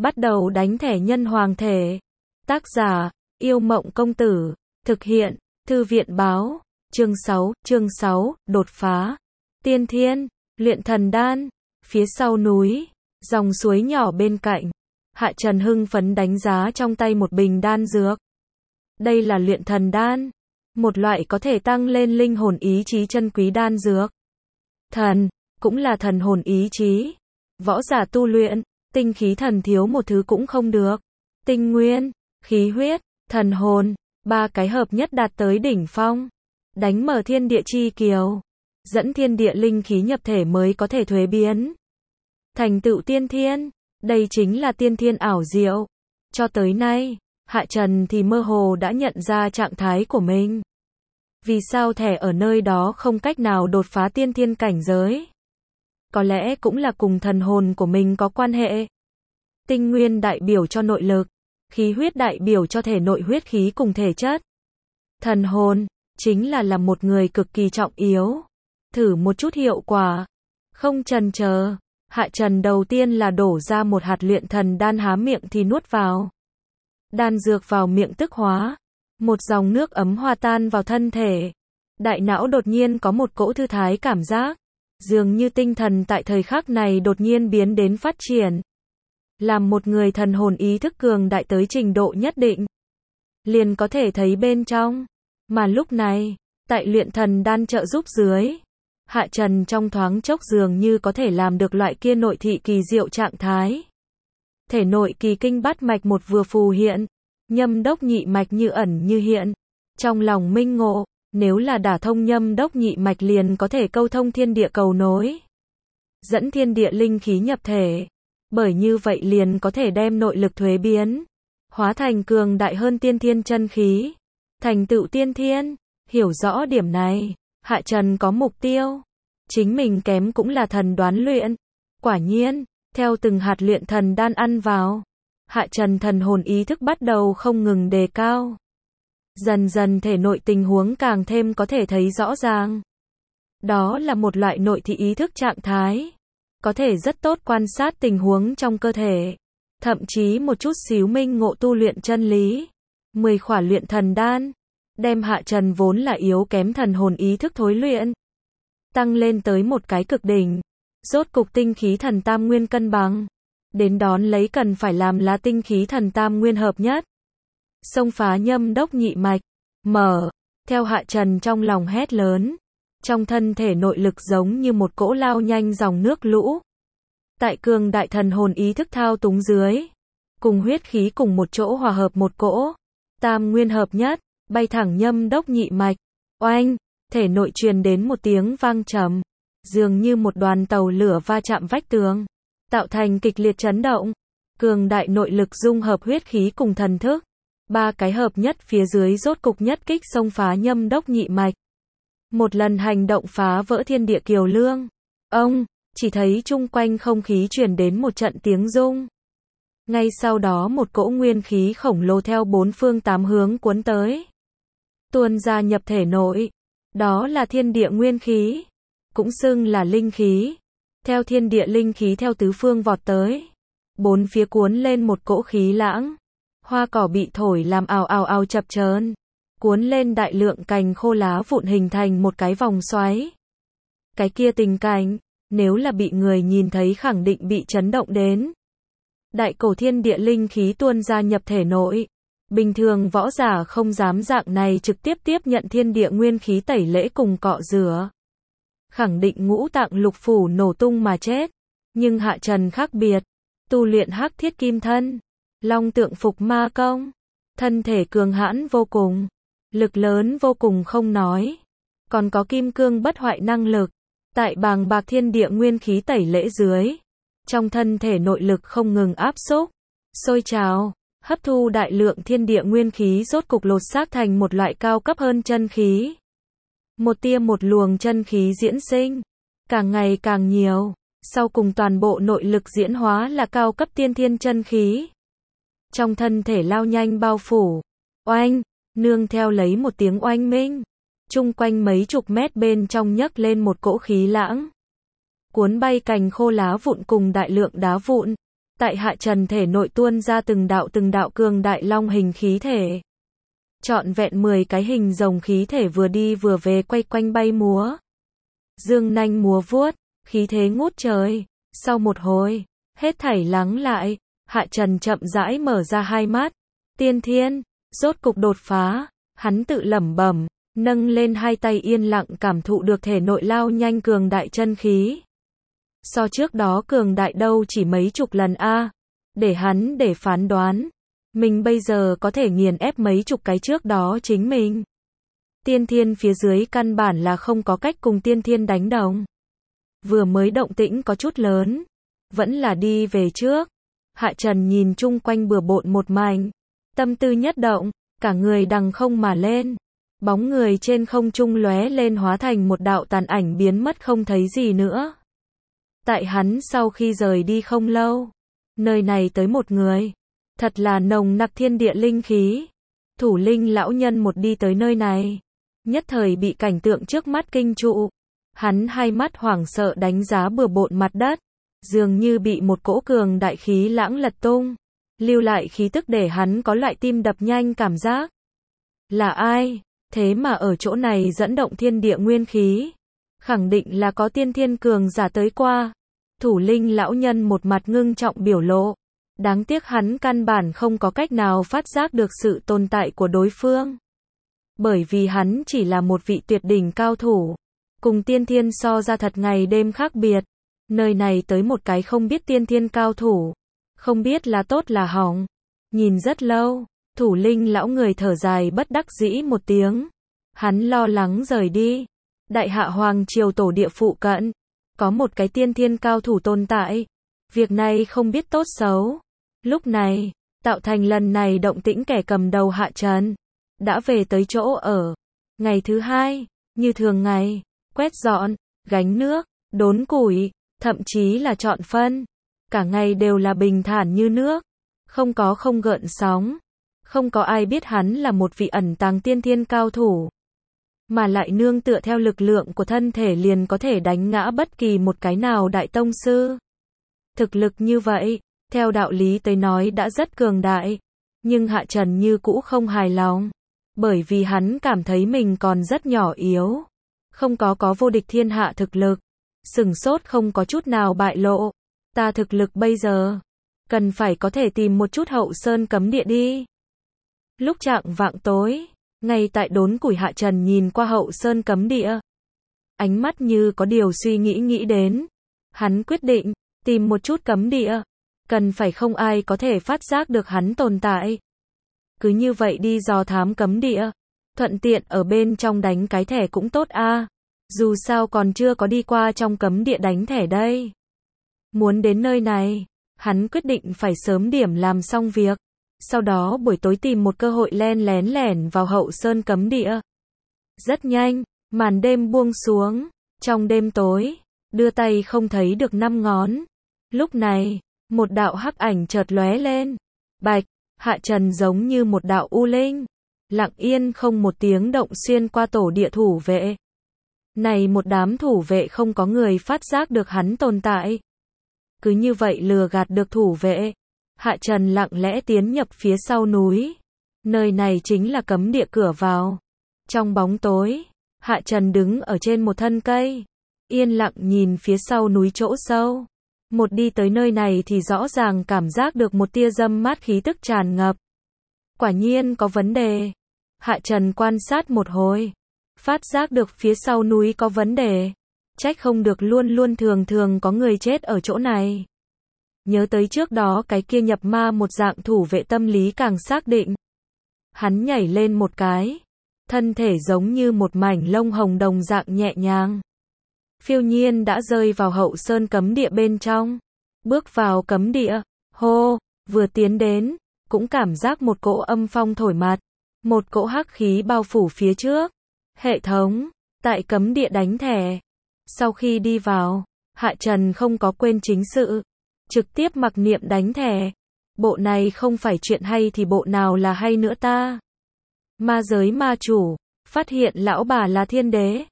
Bắt đầu đánh thẻ nhân hoàng thể. Tác giả, Yêu Mộng Công Tử. Thực hiện, Thư viện Báo. Chương 6, đột phá. Tiên thiên, luyện thần đan. Phía sau núi, dòng suối nhỏ bên cạnh. Hạ Trần hưng phấn đánh giá trong tay một bình đan dược. Đây là luyện thần đan, một loại có thể tăng lên linh hồn ý chí chân quý đan dược. Thần, cũng là thần hồn ý chí. Võ giả tu luyện, tinh khí thần thiếu một thứ cũng không được. Tinh nguyên, khí huyết, thần hồn, ba cái hợp nhất đạt tới đỉnh phong. Đánh mở thiên địa chi kiều, dẫn thiên địa linh khí nhập thể mới có thể thuế biến. Thành tựu tiên thiên, đây chính là tiên thiên ảo diệu. Cho tới nay, Hạ Trần thì mơ hồ đã nhận ra trạng thái của mình. Vì sao thẻ ở nơi đó không cách nào đột phá tiên thiên cảnh giới? Có lẽ cũng là cùng thần hồn của mình có quan hệ. Tinh nguyên đại biểu cho nội lực, khí huyết đại biểu cho thể nội huyết khí cùng thể chất. Thần hồn, chính là một người cực kỳ trọng yếu. Thử một chút hiệu quả. Không chần chờ, Hạ Trần đầu tiên là đổ ra một hạt luyện thần đan, há miệng thì nuốt vào. Đan dược vào miệng tức hóa. Một dòng nước ấm hòa tan vào thân thể. Đại não đột nhiên có một cỗ thư thái cảm giác. Dường như tinh thần tại thời khắc này đột nhiên biến đến phát triển. Làm một người thần hồn ý thức cường đại tới trình độ nhất định, liền có thể thấy bên trong. Mà lúc này, tại luyện thần đan trợ giúp dưới, Hạ Trần trong thoáng chốc dường như có thể làm được loại kia nội thị kỳ diệu trạng thái. Thể nội kỳ kinh bát mạch một vừa phù hiện, nhâm đốc nhị mạch như ẩn như hiện. Trong lòng minh ngộ, nếu là đả thông nhâm đốc nhị mạch liền có thể câu thông thiên địa cầu nối. Dẫn thiên địa linh khí nhập thể. Bởi như vậy liền có thể đem nội lực thuế biến, hóa thành cường đại hơn tiên thiên chân khí. Thành tựu tiên thiên, hiểu rõ điểm này, Hạ Trần có mục tiêu. Chính mình kém cũng là thần đoán luyện. Quả nhiên, theo từng hạt luyện thần đan ăn vào, Hạ Trần thần hồn ý thức bắt đầu không ngừng đề cao. Dần dần thể nội tình huống càng thêm có thể thấy rõ ràng. Đó là một loại nội thị ý thức trạng thái. Có thể rất tốt quan sát tình huống trong cơ thể. Thậm chí một chút xíu minh ngộ tu luyện chân lý. 10 khỏa luyện thần đan. Đem Hạ Trần vốn là yếu kém thần hồn ý thức thối luyện. Tăng lên tới một cái cực đỉnh. Rốt cục tinh khí thần tam nguyên cân bằng. Đến đón lấy cần phải làm là tinh khí thần tam nguyên hợp nhất. Xông phá nhâm đốc nhị mạch. Mở. Theo Hạ Trần trong lòng hét lớn. Trong thân thể nội lực giống như một cỗ lao nhanh dòng nước lũ. Tại cường đại thần hồn ý thức thao túng dưới. Cùng huyết khí cùng một chỗ hòa hợp một cỗ. Tam nguyên hợp nhất, bay thẳng nhâm đốc nhị mạch. Oanh, thể nội truyền đến một tiếng vang trầm. Dường như một đoàn tàu lửa va chạm vách tường. Tạo thành kịch liệt chấn động. Cường đại nội lực dung hợp huyết khí cùng thần thức. Ba cái hợp nhất phía dưới rốt cục nhất kích xông phá nhâm đốc nhị mạch. Một lần hành động phá vỡ thiên địa kiều lương. Ông, chỉ thấy chung quanh không khí truyền đến một trận tiếng rung. Ngay sau đó một cỗ nguyên khí khổng lồ theo bốn phương tám hướng cuốn tới. Tuôn ra nhập thể nội. Đó là thiên địa nguyên khí. Cũng xưng là linh khí. Theo thiên địa linh khí theo tứ phương vọt tới. Bốn phía cuốn lên một cỗ khí lãng. Hoa cỏ bị thổi làm ào ào ào chập chờn. Cuốn lên đại lượng cành khô lá vụn hình thành một cái vòng xoáy. Cái kia tình cảnh, nếu là bị người nhìn thấy khẳng định bị chấn động đến. Đại cổ thiên địa linh khí tuôn ra nhập thể nội. Bình thường võ giả không dám dạng này trực tiếp tiếp nhận thiên địa nguyên khí tẩy lễ cùng cọ rửa. Khẳng định ngũ tạng lục phủ nổ tung mà chết. Nhưng Hạ Trần khác biệt. Tu luyện hắc thiết kim thân. Long tượng phục ma công. Thân thể cường hãn vô cùng. Lực lớn vô cùng không nói. Còn có kim cương bất hoại năng lực. Tại bàng bạc thiên địa nguyên khí tẩy lễ dưới. Trong thân thể nội lực không ngừng áp xúc. Sôi trào. Hấp thu đại lượng thiên địa nguyên khí rốt cục lột xác thành một loại cao cấp hơn chân khí. Một tia một luồng chân khí diễn sinh. Càng ngày càng nhiều. Sau cùng toàn bộ nội lực diễn hóa là cao cấp tiên thiên chân khí. Trong thân thể lao nhanh bao phủ. Oanh. Nương theo lấy một tiếng oanh minh. Chung quanh mấy chục mét bên trong nhấc lên một cỗ khí lãng. Cuốn bay cành khô lá vụn cùng đại lượng đá vụn. Tại Hạ Trần thể nội tuôn ra từng đạo cường đại long hình khí thể. Trọn vẹn 10 cái hình rồng khí thể vừa đi vừa về quay quanh bay múa. Dương nanh múa vuốt, khí thế ngút trời. Sau một hồi, hết thảy lắng lại, Hạ Trần chậm rãi mở ra hai mắt. Tiên thiên, rốt cục đột phá, hắn tự lẩm bẩm, nâng lên hai tay yên lặng cảm thụ được thể nội lao nhanh cường đại chân khí. So trước đó cường đại đâu chỉ mấy chục lần a. Để hắn để phán đoán, mình bây giờ có thể nghiền ép mấy chục cái trước đó chính mình. Tiên thiên phía dưới căn bản là không có cách cùng tiên thiên đánh đồng. Vừa mới động tĩnh có chút lớn, vẫn là đi về trước. Hạ Trần nhìn chung quanh bừa bộn một mảnh, tâm tư nhất động, cả người đằng không mà lên. Bóng người trên không trung lóe lên hóa thành một đạo tàn ảnh biến mất không thấy gì nữa. Tại hắn sau khi rời đi không lâu, nơi này tới một người, thật là nồng nặc thiên địa linh khí. Thủ linh lão nhân một đi tới nơi này, nhất thời bị cảnh tượng trước mắt kinh trụ. Hắn hai mắt hoảng sợ đánh giá bừa bộn mặt đất, dường như bị một cỗ cường đại khí lãng lật tung, lưu lại khí tức để hắn có loại tim đập nhanh cảm giác. Là ai? Thế mà ở chỗ này dẫn động thiên địa nguyên khí, khẳng định là có tiên thiên cường giả tới qua. Thủ linh lão nhân một mặt ngưng trọng biểu lộ, đáng tiếc hắn căn bản không có cách nào phát giác được sự tồn tại của đối phương. Bởi vì hắn chỉ là một vị tuyệt đỉnh cao thủ, cùng tiên thiên so ra thật ngày đêm khác biệt. Nơi này tới một cái không biết tiên thiên cao thủ, không biết là tốt là hỏng. Nhìn rất lâu, thủ linh lão người thở dài bất đắc dĩ một tiếng. Hắn lo lắng rời đi. Đại Hạ Hoàng triều tổ địa phụ cận, có một cái tiên thiên cao thủ tồn tại. Việc này không biết tốt xấu. Lúc này, tạo thành lần này động tĩnh kẻ cầm đầu Hạ Trần, đã về tới chỗ ở. Ngày thứ hai, như thường ngày, quét dọn, gánh nước, đốn củi, thậm chí là chọn phân. Cả ngày đều là bình thản như nước, không có không gợn sóng. Không có ai biết hắn là một vị ẩn tàng tiên thiên cao thủ, mà lại nương tựa theo lực lượng của thân thể liền có thể đánh ngã bất kỳ một cái nào đại tông sư. Thực lực như vậy, theo đạo lý tới nói đã rất cường đại, nhưng Hạ Trần như cũ không hài lòng, bởi vì hắn cảm thấy mình còn rất nhỏ yếu, không có vô địch thiên hạ thực lực. Sừng sốt không có chút nào bại lộ. Ta thực lực bây giờ, cần phải có thể tìm một chút hậu sơn cấm địa đi. Lúc chạng vạng tối, ngay tại đốn củi Hạ Trần nhìn qua hậu sơn cấm địa. Ánh mắt như có điều suy nghĩ đến. Hắn quyết định, tìm một chút cấm địa. Cần phải không ai có thể phát giác được hắn tồn tại. Cứ như vậy đi dò thám cấm địa. Thuận tiện ở bên trong đánh cái thẻ cũng tốt a. Dù sao còn chưa có đi qua trong cấm địa đánh thẻ đây. Muốn đến nơi này, hắn quyết định phải sớm điểm làm xong việc. Sau đó buổi tối tìm một cơ hội len lén vào hậu sơn cấm địa. Rất nhanh, màn đêm buông xuống. Trong đêm tối, đưa tay không thấy được năm ngón. Lúc này, một đạo hắc ảnh chợt lóe lên. Bạch, Hạ Trần giống như một đạo u linh, lặng yên không một tiếng động xuyên qua tổ địa thủ vệ. Này một đám thủ vệ không có người phát giác được hắn tồn tại. Cứ như vậy lừa gạt được thủ vệ. Hạ Trần lặng lẽ tiến nhập phía sau núi. Nơi này chính là cấm địa cửa vào. Trong bóng tối, Hạ Trần đứng ở trên một thân cây, yên lặng nhìn phía sau núi chỗ sâu. Một đi tới nơi này thì rõ ràng cảm giác được một tia dâm mát khí tức tràn ngập. Quả nhiên có vấn đề. Hạ Trần quan sát một hồi, phát giác được phía sau núi có vấn đề. Trách không được luôn thường có người chết ở chỗ này. Nhớ tới trước đó cái kia nhập ma một dạng thủ vệ tâm lý càng xác định. Hắn nhảy lên một cái, thân thể giống như một mảnh lông hồng đồng dạng nhẹ nhàng. Phiêu nhiên đã rơi vào hậu sơn cấm địa bên trong. Bước vào cấm địa, hô, vừa tiến đến, cũng cảm giác một cỗ âm phong thổi mặt. Một cỗ hắc khí bao phủ phía trước. Hệ thống, tại cấm địa đánh thẻ. Sau khi đi vào, Hạ Trần không có quên chính sự. Trực tiếp mặc niệm đánh thẻ. Bộ này không phải chuyện hay thì bộ nào là hay nữa ta. Ma giới ma chủ, phát hiện lão bà là thiên đế.